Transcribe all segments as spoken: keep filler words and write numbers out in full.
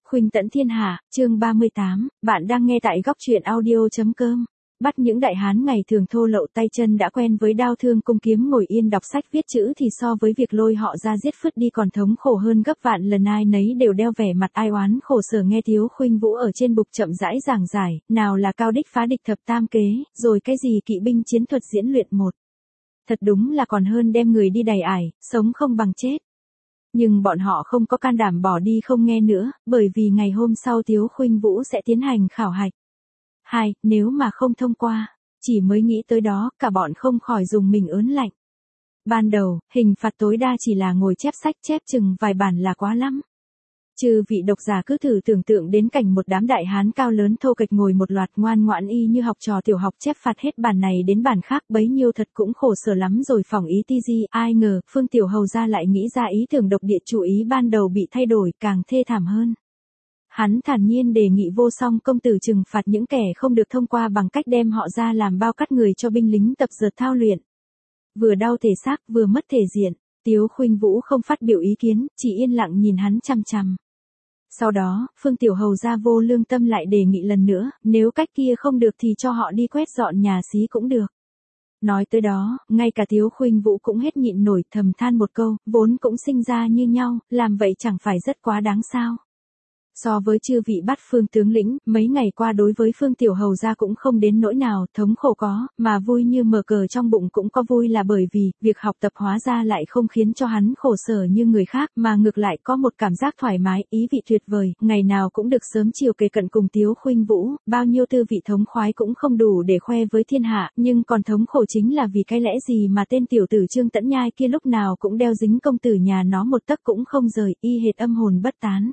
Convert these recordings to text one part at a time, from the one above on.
Khuynh tẫn thiên hạ, chương ba mươi tám, bạn đang nghe tại góc truyện audio.com. Bắt những đại hán ngày thường thô lậu tay chân đã quen với đao thương cung kiếm ngồi yên đọc sách viết chữ thì so với việc lôi họ ra giết phứt đi còn thống khổ hơn gấp vạn lần. Ai nấy đều đeo vẻ mặt ai oán khổ sở nghe Tiếu Khuynh Vũ ở trên bục chậm rãi giảng giải, nào là cao đích phá địch thập tam kế, rồi cái gì kỵ binh chiến thuật diễn luyện một. Thật đúng là còn hơn đem người đi đầy ải, sống không bằng chết. Nhưng bọn họ không có can đảm bỏ đi không nghe nữa, bởi vì ngày hôm sau Tiếu Khuynh Vũ sẽ tiến hành khảo hạch. Hai, nếu mà không thông qua, chỉ mới nghĩ tới đó, cả bọn không khỏi dùng mình ớn lạnh. Ban đầu, hình phạt tối đa chỉ là ngồi chép sách chép chừng vài bản là quá lắm. Chư vị độc giả cứ thử tưởng tượng đến cảnh một đám đại hán cao lớn thô kệch ngồi một loạt ngoan ngoãn y như học trò tiểu học chép phạt hết bản này đến bản khác, bấy nhiêu thật cũng khổ sở lắm rồi. Phỏng ý ti di, ai ngờ Phương Tiểu Hầu ra lại nghĩ ra ý tưởng độc địa, chủ ý ban đầu bị thay đổi, càng thê thảm hơn. Hắn thản nhiên đề nghị Vô Song công tử trừng phạt những kẻ không được thông qua bằng cách đem họ ra làm bao cắt người cho binh lính tập dượt thao luyện. Vừa đau thể xác vừa mất thể diện, Tiếu Khuynh Vũ không phát biểu ý kiến, chỉ yên lặng nhìn hắn chằm chằm. Sau đó, Phương Tiểu Hầu ra vô lương tâm lại đề nghị lần nữa, nếu cách kia không được thì cho họ đi quét dọn nhà xí cũng được. Nói tới đó, ngay cả Tiếu Khuynh Vũ cũng hết nhịn nổi, thầm than một câu, vốn cũng sinh ra như nhau, làm vậy chẳng phải rất quá đáng sao. So với chư vị bắt Phương tướng lĩnh, mấy ngày qua đối với Phương Tiểu Hầu ra cũng không đến nỗi nào, thống khổ có, mà vui như mở cờ trong bụng cũng có. Vui là bởi vì, việc học tập hóa ra lại không khiến cho hắn khổ sở như người khác, mà ngược lại có một cảm giác thoải mái, ý vị tuyệt vời, ngày nào cũng được sớm chiều kề cận cùng Tiếu Khuynh Vũ, bao nhiêu tư vị thống khoái cũng không đủ để khoe với thiên hạ, nhưng còn thống khổ chính là vì cái lẽ gì mà tên tiểu tử Trương Tẫn Nhai kia lúc nào cũng đeo dính công tử nhà nó một tấc cũng không rời, y hệt âm hồn bất tán.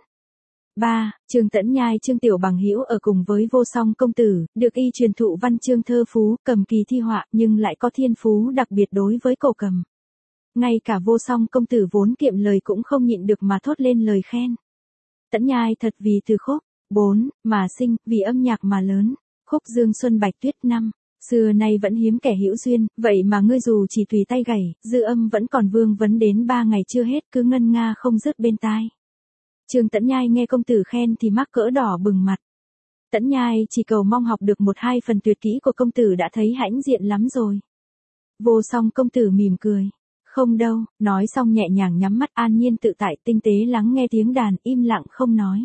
ba. Trương Tẫn Nhai Trương Tiểu Bằng Hữu ở cùng với Vô Song công tử, được y truyền thụ văn chương thơ phú, cầm kỳ thi họa, nhưng lại có thiên phú đặc biệt đối với cổ cầm. Ngay cả Vô Song công tử vốn kiệm lời cũng không nhịn được mà thốt lên lời khen. Tẫn Nhai thật vì từ khúc. bốn. Mà sinh, vì âm nhạc mà lớn. Khúc Dương Xuân Bạch Tuyết năm. Xưa nay vẫn hiếm kẻ hữu duyên, vậy mà ngươi dù chỉ tùy tay gảy, dư âm vẫn còn vương vấn đến ba ngày chưa hết, cứ ngân nga không dứt bên tai. Trương Tẫn Nhai nghe công tử khen thì mắc cỡ đỏ bừng mặt. Tẫn Nhai chỉ cầu mong học được một hai phần tuyệt kỹ của công tử đã thấy hãnh diện lắm rồi. Vô Song công tử mỉm cười. Không đâu, nói xong nhẹ nhàng nhắm mắt an nhiên tự tại tinh tế lắng nghe tiếng đàn, im lặng không nói.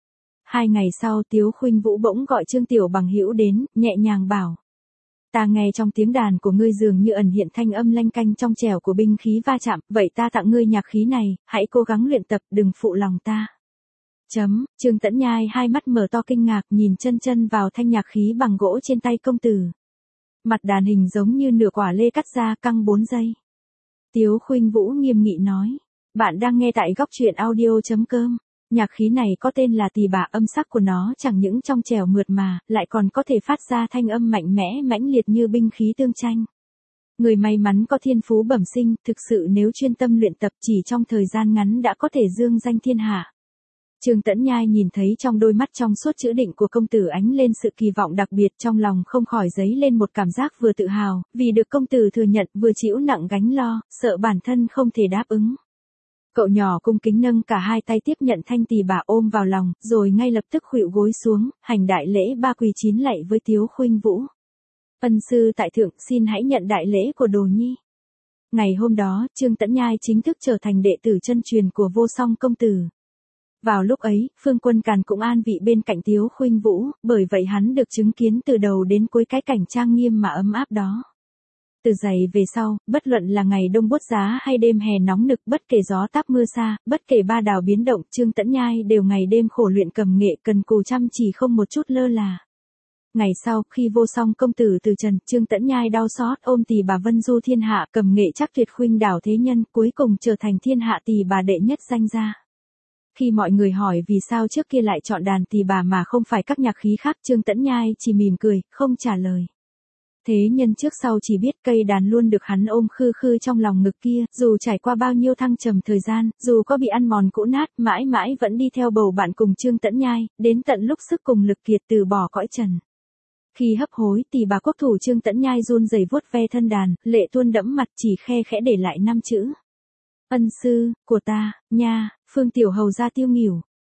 Hai ngày sau Tiếu Khuynh Vũ bỗng gọi Trương Tiểu Bằng Hữu đến, nhẹ nhàng bảo. Ta nghe trong tiếng đàn của ngươi dường như ẩn hiện thanh âm lanh canh trong trẻo của binh khí va chạm, vậy ta tặng ngươi nhạc khí này, hãy cố gắng luyện tập, đừng phụ lòng ta. Chấm, Trương Tẫn Nhai hai mắt mở to kinh ngạc nhìn chân chân vào thanh nhạc khí bằng gỗ trên tay công tử. Mặt đàn hình giống như nửa quả lê cắt ra căng bốn giây. Tiếu Khuynh Vũ nghiêm nghị nói, bạn đang nghe tại góc truyện audio.com. Nhạc khí này có tên là tỳ bà, âm sắc của nó chẳng những trong trẻo mượt mà, lại còn có thể phát ra thanh âm mạnh mẽ mãnh liệt như binh khí tương tranh. Người may mắn có thiên phú bẩm sinh, thực sự nếu chuyên tâm luyện tập chỉ trong thời gian ngắn đã có thể dương danh thiên hạ. Trương Tẫn Nhai nhìn thấy trong đôi mắt trong suốt chữ định của công tử ánh lên sự kỳ vọng đặc biệt, trong lòng không khỏi dấy lên một cảm giác vừa tự hào, vì được công tử thừa nhận, vừa chịu nặng gánh lo, sợ bản thân không thể đáp ứng. Cậu nhỏ cung kính nâng cả hai tay tiếp nhận thanh tỳ bà ôm vào lòng, rồi ngay lập tức khuỵu gối xuống, hành đại lễ ba quỳ chín lạy với Tiếu Khuynh Vũ. Ân sư tại thượng, xin hãy nhận đại lễ của đồ nhi. Ngày hôm đó, Trương Tẫn Nhai chính thức trở thành đệ tử chân truyền của Vô Song công tử. Vào lúc ấy, Phương Quân Càn cũng an vị bên cạnh Tiếu Khuynh Vũ, bởi vậy hắn được chứng kiến từ đầu đến cuối cái cảnh trang nghiêm mà ấm áp đó. Từ giày về sau, bất luận là ngày đông buốt giá hay đêm hè nóng nực, bất kể gió táp mưa xa, bất kể ba đào biến động, Trương Tẫn Nhai đều ngày đêm khổ luyện cầm nghệ, cần cù chăm chỉ không một chút lơ là. Ngày sau, khi Vô Song công tử từ trần, Trương Tẫn Nhai đau xót ôm tỳ bà vân du thiên hạ, cầm nghệ chắc tuyệt khuynh đảo thế nhân, cuối cùng trở thành thiên hạ tỳ bà đệ nhất danh gia. Khi mọi người hỏi vì sao trước kia lại chọn đàn tỳ bà mà không phải các nhạc khí khác, Trương Tẫn Nhai chỉ mỉm cười, không trả lời. Thế nhân trước sau chỉ biết cây đàn luôn được hắn ôm khư khư trong lòng ngực kia, dù trải qua bao nhiêu thăng trầm thời gian, dù có bị ăn mòn cũ nát, mãi mãi vẫn đi theo bầu bạn cùng Trương Tẫn Nhai, đến tận lúc sức cùng lực kiệt từ bỏ cõi trần. Khi hấp hối, tỳ bà quốc thủ Trương Tẫn Nhai run rẩy vuốt ve thân đàn, lệ tuôn đẫm mặt, chỉ khe khẽ để lại năm chữ. Ân sư, của ta, nha, Phương Tiểu Hầu ra tiêu nghỉu.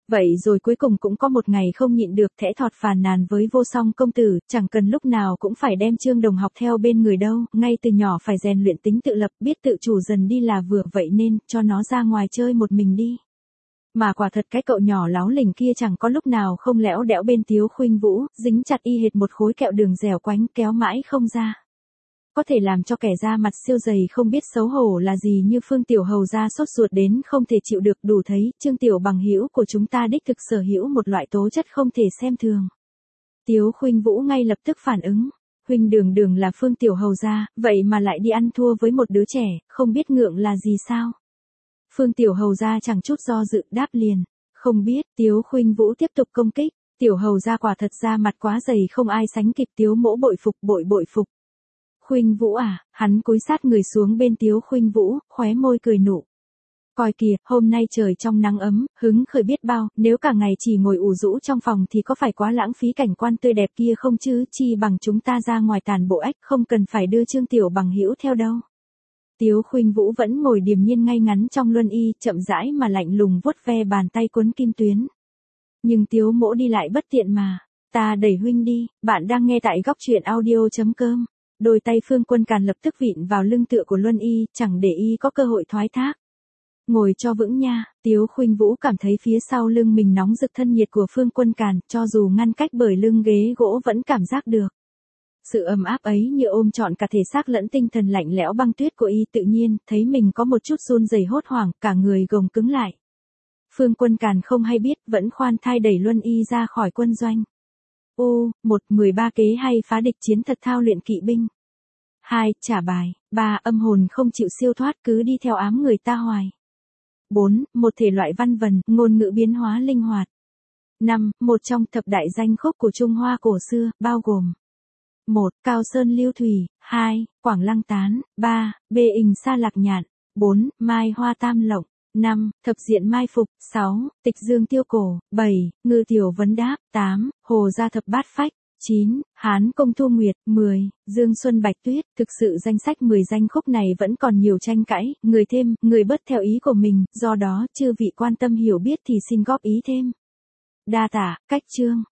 Vậy rồi cuối cùng cũng có một ngày không nhịn được thẽ thọt phàn nàn với Vô Song công tử, chẳng cần lúc nào cũng phải đem Trương Đồng học theo bên người đâu, ngay từ nhỏ phải rèn luyện tính tự lập, biết tự chủ dần đi là vừa, vậy nên, cho nó ra ngoài chơi một mình đi. Mà quả thật cái cậu nhỏ láo lỉnh kia chẳng có lúc nào không lẽo đẽo bên Tiếu Khuynh Vũ, dính chặt y hệt một khối kẹo đường dẻo quánh kéo mãi không ra. Có thể làm cho kẻ da mặt siêu dày không biết xấu hổ là gì như Phương Tiểu Hầu ra sốt ruột đến không thể chịu được, đủ thấy, Trương Tiểu bằng hữu của chúng ta đích thực sở hữu một loại tố chất không thể xem thường. Tiếu Khuynh Vũ ngay lập tức phản ứng, huynh đường đường là Phương Tiểu Hầu ra, vậy mà lại đi ăn thua với một đứa trẻ, không biết ngượng là gì sao? Phương Tiểu Hầu ra chẳng chút do dự đáp liền, không biết. Tiếu Khuynh Vũ tiếp tục công kích, Tiểu Hầu ra quả thật ra mặt quá dày không ai sánh kịp, Tiếu mỗ bội phục bội bội phục. Khuynh Vũ à, hắn cúi sát người xuống bên Tiếu Khuynh Vũ, khóe môi cười nụ. Coi kìa, hôm nay trời trong nắng ấm, hứng khởi biết bao, nếu cả ngày chỉ ngồi ủ rũ trong phòng thì có phải quá lãng phí cảnh quan tươi đẹp kia không chứ, chi bằng chúng ta ra ngoài tàn bộ ếch, không cần phải đưa Trương Tiểu bằng hữu theo đâu. Tiếu Khuynh Vũ vẫn ngồi điềm nhiên ngay ngắn trong luân y, chậm rãi mà lạnh lùng vuốt ve bàn tay cuốn kim tuyến. Nhưng Tiếu mỗ đi lại bất tiện mà, ta đẩy huynh đi. Bạn đang nghe tại góc truyện audio chấm com. Đôi tay Phương Quân Càn lập tức vịn vào lưng tựa của luân y, chẳng để y có cơ hội thoái thác. Ngồi cho vững nha. Tiếu Khuynh Vũ cảm thấy phía sau lưng mình nóng rực thân nhiệt của Phương Quân Càn, cho dù ngăn cách bởi lưng ghế gỗ vẫn cảm giác được. Sự ấm áp ấy như ôm trọn cả thể xác lẫn tinh thần lạnh lẽo băng tuyết của y, tự nhiên, thấy mình có một chút run rẩy hốt hoảng, cả người gồng cứng lại. Phương Quân Càn không hay biết, vẫn khoan thai đẩy luân y ra khỏi quân doanh. U, một, mười ba kế hay phá địch chiến thật thao luyện kỵ binh. Hai, trả bài. Ba, âm hồn không chịu siêu thoát cứ đi theo ám người ta hoài. Bốn, một thể loại văn vần, ngôn ngữ biến hóa linh hoạt. Năm, một trong thập đại danh khúc của Trung Hoa cổ xưa, bao gồm một. Cao Sơn Lưu Thủy. Hai. Quảng Lăng Tán. Ba. Bê Ình Sa Lạc Nhạn. Bốn. Mai Hoa Tam Lộng. Năm. Thập Diện Mai Phục. Sáu. Tịch Dương Tiêu Cổ. Bảy. Ngư Tiểu Vấn Đáp. Tám. Hồ Gia Thập Bát Phách. Chín. Hán Công Thu Nguyệt. Mười. Dương Xuân Bạch Tuyết. Thực sự danh sách mười danh khúc này vẫn còn nhiều tranh cãi, người thêm, người bớt theo ý của mình, do đó chư vị quan tâm hiểu biết thì xin góp ý thêm. Đa tả, cách chương.